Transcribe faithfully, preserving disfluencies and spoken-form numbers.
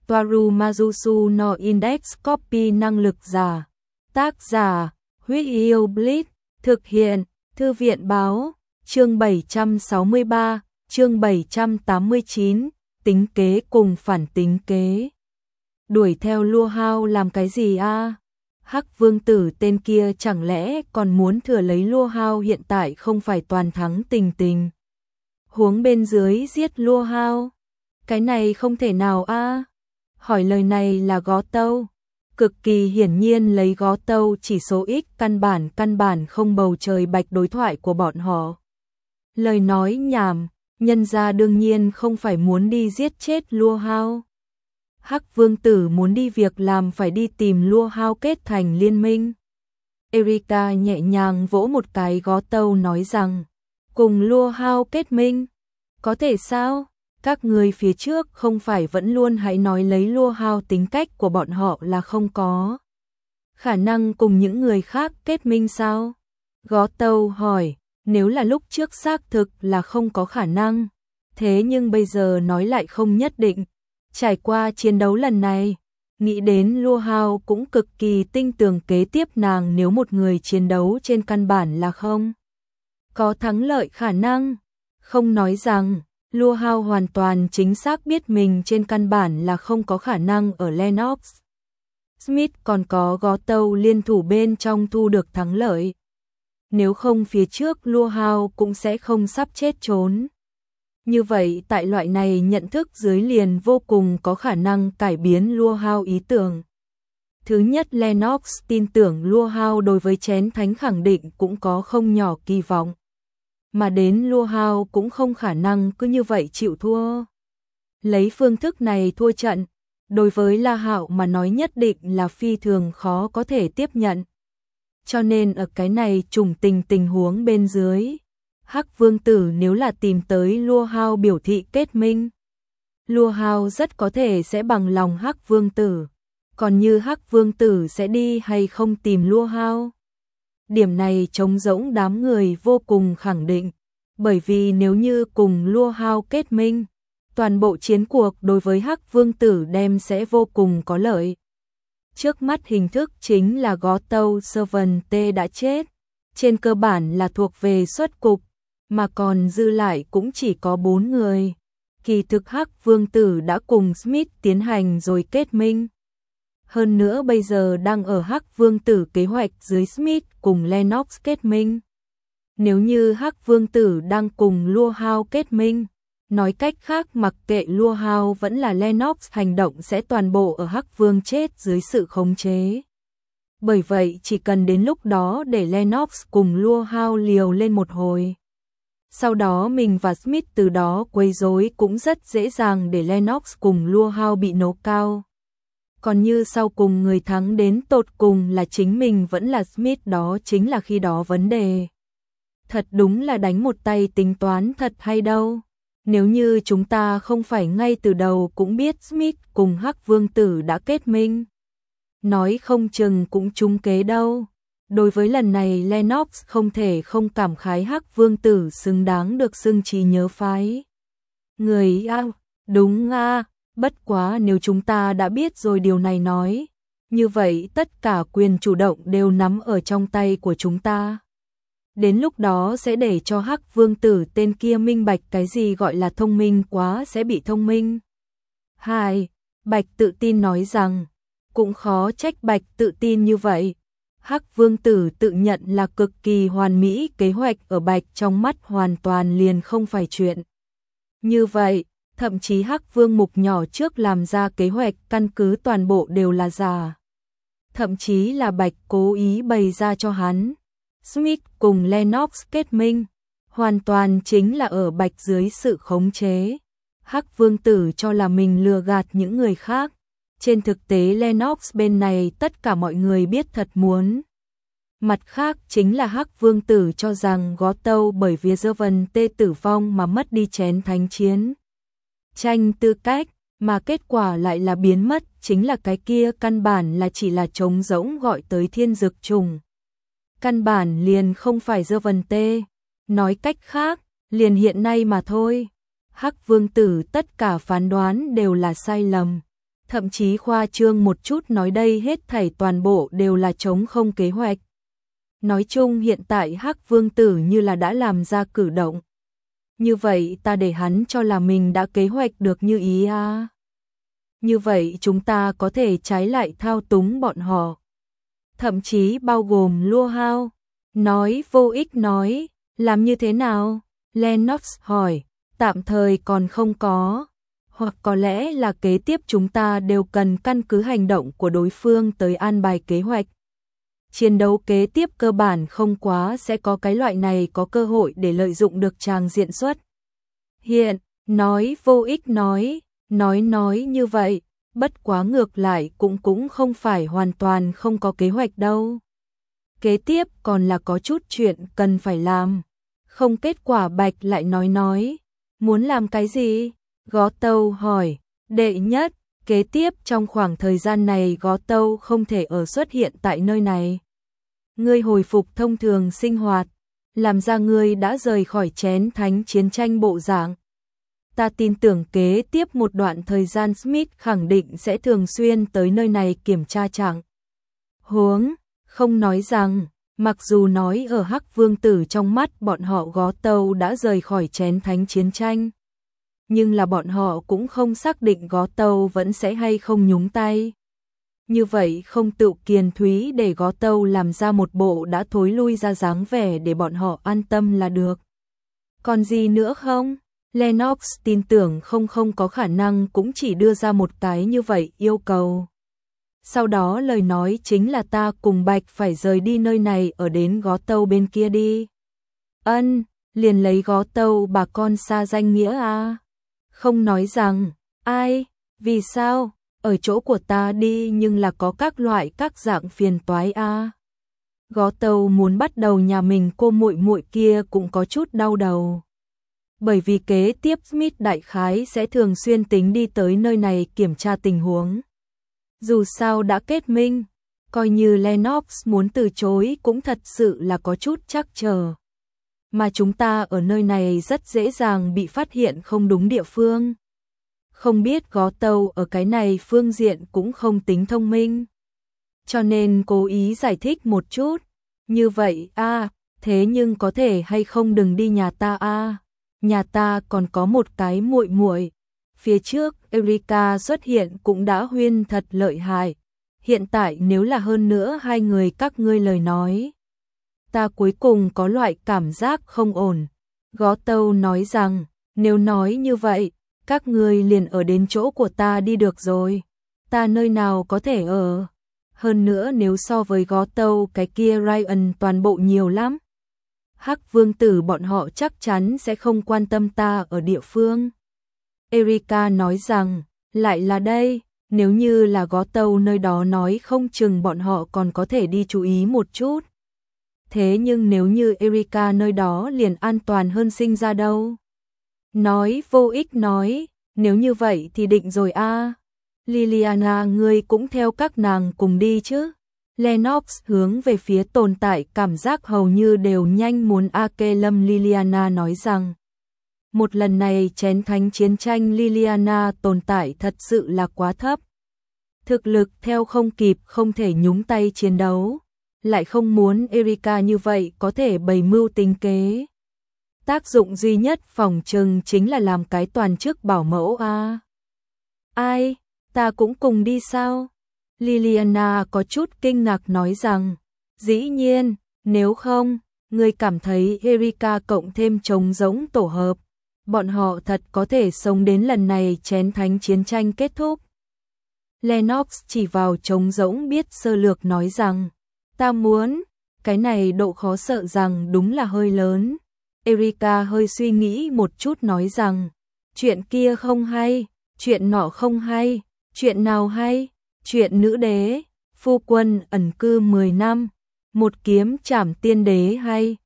Toaru Majusu no Index Copy năng lực giả. Tác giả, Huyết Yêu Blitz, thực hiện, Thư viện báo, chương bảy trăm sáu mươi ba, chương bảy trăm tám mươi chín, tính kế cùng phản tính kế. Đuổi theo Lua Hao làm cái gì a? Hắc vương tử tên kia chẳng lẽ còn muốn thừa lấy Lua Hao hiện tại không phải toàn thắng tình tình. Huống bên dưới giết Lua Hao. Cái này không thể nào a. Hỏi lời này là Gó Tâu. Cực kỳ hiển nhiên lấy Gó Tâu chỉ số ít căn bản căn bản không bầu trời bạch đối thoại của bọn họ. Lời nói nhảm, nhân ra đương nhiên không phải muốn đi giết chết Lua Hao. Hắc vương tử muốn đi việc làm phải đi tìm Lua Hao kết thành liên minh. Erika nhẹ nhàng vỗ một cái Gó Tâu nói rằng, cùng Lua Hao kết minh, có thể sao? Các người phía trước không phải vẫn luôn hãy nói lấy Lua Hao tính cách của bọn họ là không có khả năng cùng những người khác kết minh sao? Gó Tâu hỏi, nếu là lúc trước xác thực là không có khả năng, thế nhưng bây giờ nói lại không nhất định. Trải qua chiến đấu lần này, nghĩ đến Lua Hao cũng cực kỳ tinh tường kế tiếp nàng nếu một người chiến đấu trên căn bản là không có thắng lợi khả năng. Không nói rằng, Lua Hao hoàn toàn chính xác biết mình trên căn bản là không có khả năng ở Lennox Smith còn có Gó Tâu liên thủ bên trong thu được thắng lợi. Nếu không phía trước Lua Hao cũng sẽ không sắp chết trốn. Như vậy tại loại này nhận thức dưới liền vô cùng có khả năng cải biến Lua Hao ý tưởng. Thứ nhất, Lennox tin tưởng Lua Hao đối với chén thánh khẳng định cũng có không nhỏ kỳ vọng. Mà đến Lua Hao cũng không khả năng cứ như vậy chịu thua. Lấy phương thức này thua trận, đối với La Hạo mà nói nhất định là phi thường khó có thể tiếp nhận. Cho nên ở cái này trùng tình tình huống bên dưới, Hắc vương tử nếu là tìm tới Lua Hao biểu thị kết minh, Lua Hao rất có thể sẽ bằng lòng Hắc vương tử. Còn như Hắc vương tử sẽ đi hay không tìm Lua Hao, điểm này trống rỗng đám người vô cùng khẳng định. Bởi vì nếu như cùng Lua Hao kết minh, toàn bộ chiến cuộc đối với Hắc vương tử đem sẽ vô cùng có lợi. Trước mắt hình thức chính là Gó Tâu Servant T đã chết, trên cơ bản là thuộc về xuất cục, mà còn dư lại cũng chỉ có bốn người. Kỳ thực Hắc vương tử đã cùng Smith tiến hành rồi kết minh. Hơn nữa bây giờ đang ở Hắc vương tử kế hoạch dưới Smith cùng Lennox kết minh. Nếu như Hắc vương tử đang cùng Lua Hao kết minh, nói cách khác mặc kệ Lua Hao vẫn là Lennox hành động sẽ toàn bộ ở Hắc vương chết dưới sự khống chế. Bởi vậy chỉ cần đến lúc đó để Lennox cùng Lua Hao liều lên một hồi. Sau đó mình và Smith từ đó quấy rối cũng rất dễ dàng để Lennox cùng Lua Hao bị nổ cao. Còn như sau cùng người thắng đến tột cùng là chính mình vẫn là Smith, đó chính là khi đó vấn đề. Thật đúng là đánh một tay tính toán thật hay đâu. Nếu như chúng ta không phải ngay từ đầu cũng biết Smith cùng Hắc vương tử đã kết minh, nói không chừng cũng trúng kế đâu. Đối với lần này Lennox không thể không cảm khái Hắc vương tử xứng đáng được xưng trí nhớ phái. Người a, đúng a, bất quá nếu chúng ta đã biết rồi điều này nói, như vậy tất cả quyền chủ động đều nắm ở trong tay của chúng ta. Đến lúc đó sẽ để cho Hắc vương tử tên kia minh bạch cái gì gọi là thông minh quá sẽ bị thông minh. Hai, Bạch tự tin nói rằng, cũng khó trách Bạch tự tin như vậy. Hắc vương tử tự nhận là cực kỳ hoàn mỹ, kế hoạch ở Bạch trong mắt hoàn toàn liền không phải chuyện. Như vậy, thậm chí Hắc vương mục nhỏ trước làm ra kế hoạch căn cứ toàn bộ đều là giả. Thậm chí là Bạch cố ý bày ra cho hắn. Smith cùng Lennox kết minh, hoàn toàn chính là ở Bạch dưới sự khống chế. Hắc vương tử cho là mình lừa gạt những người khác. Trên thực tế Lennox bên này tất cả mọi người biết thật muốn. Mặt khác chính là Hắc vương tử cho rằng Gó Tâu bởi vì Servant T tử vong mà mất đi chén thánh chiến tranh tư cách, mà kết quả lại là biến mất, chính là cái kia căn bản là chỉ là trống rỗng gọi tới thiên dược trùng. Căn bản liền không phải Servant T, nói cách khác, liền hiện nay mà thôi. Hắc vương tử tất cả phán đoán đều là sai lầm. thậm chí khoa trương một chút nói đây hết thảy toàn bộ đều là trống không kế hoạch. Nói chung hiện tại Hắc Vương Tử như là đã làm ra cử động. Như vậy ta để hắn cho là mình đã kế hoạch được như ý à. Như vậy chúng ta có thể trái lại thao túng bọn họ. Thậm chí bao gồm Lua Hao. Nói vô ích nói, làm như thế nào? Lennox hỏi, tạm thời còn không có. Hoặc có lẽ là kế tiếp chúng ta đều cần căn cứ hành động của đối phương tới an bài kế hoạch. Chiến đấu kế tiếp cơ bản không quá sẽ có cái loại này có cơ hội để lợi dụng được tràng diện xuất. Hiện, nói vô ích nói, nói nói như vậy, bất quá ngược lại cũng cũng không phải hoàn toàn không có kế hoạch đâu. Kế tiếp còn là có chút chuyện cần phải làm. Không kết quả Bạch lại nói nói, muốn làm cái gì? Gó Tâu hỏi, đệ nhất, kế tiếp trong khoảng thời gian này Gó Tâu không thể ở xuất hiện tại nơi này. Ngươi hồi phục thông thường sinh hoạt, làm ra ngươi đã rời khỏi chén thánh chiến tranh bộ dạng. Ta tin tưởng kế tiếp một đoạn thời gian Smith khẳng định sẽ thường xuyên tới nơi này kiểm tra trạng huống, không nói rằng, mặc dù nói ở Hắc Vương Tử trong mắt bọn họ Gó Tâu đã rời khỏi chén thánh chiến tranh. Nhưng là bọn họ cũng không xác định Gó Tâu vẫn sẽ hay không nhúng tay. Như vậy không tự kiền thúy để Gó Tâu làm ra một bộ đã thối lui ra dáng vẻ để bọn họ an tâm là được. Còn gì nữa không? Lennox tin tưởng không không có khả năng cũng chỉ đưa ra một cái như vậy yêu cầu. Sau đó lời nói chính là ta cùng Bạch phải rời đi nơi này ở đến Gó Tâu bên kia đi. Ân, liền lấy Gó Tâu bà con xa danh nghĩa à? Không nói rằng, ai, vì sao, ở chỗ của ta đi nhưng là có các loại các dạng phiền toái à? Gó Tâu muốn bắt đầu nhà mình cô muội muội kia cũng có chút đau đầu. Bởi vì kế tiếp Smith đại khái sẽ thường xuyên tính đi tới nơi này kiểm tra tình huống. Dù sao đã kết minh, coi như Lennox muốn từ chối cũng thật sự là có chút trắc trở. Mà chúng ta ở nơi này rất dễ dàng bị phát hiện không đúng địa phương. Không biết Gó Tâu ở cái này phương diện cũng không tính thông minh. Cho nên cố ý giải thích một chút. Như vậy a à, thế nhưng có thể hay không đừng đi nhà ta a à. Nhà ta còn có một cái muội muội. Phía trước Erika xuất hiện cũng đã huyên thật lợi hại. Hiện tại nếu là hơn nữa hai người các ngươi lời nói. Ta cuối cùng có loại cảm giác không ổn. Gó Tâu nói rằng, nếu nói như vậy, các ngươi liền ở đến chỗ của ta đi được rồi. Ta nơi nào có thể ở. Hơn nữa nếu so với Gó Tâu cái kia Ryan toàn bộ nhiều lắm. Hắc Vương Tử bọn họ chắc chắn sẽ không quan tâm ta ở địa phương. Erika nói rằng, lại là đây, nếu như là Gó Tâu nơi đó nói không chừng bọn họ còn có thể đi chú ý một chút. Thế nhưng nếu như Erika nơi đó liền an toàn hơn sinh ra đâu. Nói vô ích nói, nếu như vậy thì định rồi a à. Liliana ngươi cũng theo các nàng cùng đi chứ. Lennox hướng về phía tồn tại cảm giác hầu như đều nhanh muốn ake lâm Liliana nói rằng. Một lần này chén thánh chiến tranh Liliana tồn tại thật sự là quá thấp. Thực lực theo không kịp không thể nhúng tay chiến đấu. Lại không muốn Erika như vậy có thể bày mưu tính kế. Tác dụng duy nhất phòng trừng chính là làm cái toàn chức bảo mẫu a. À. Ai, ta cũng cùng đi sao? Liliana có chút kinh ngạc nói rằng, dĩ nhiên, nếu không, người cảm thấy Erika cộng thêm trống giống tổ hợp, bọn họ thật có thể sống đến lần này chén thánh chiến tranh kết thúc. Lennox chỉ vào trống giống biết sơ lược nói rằng, ta muốn, cái này độ khó sợ rằng đúng là hơi lớn. Erika hơi suy nghĩ một chút nói rằng, chuyện kia không hay, chuyện nọ không hay, chuyện nào hay, chuyện nữ đế, phu quân ẩn cư mười năm, một kiếm trảm tiên đế hay,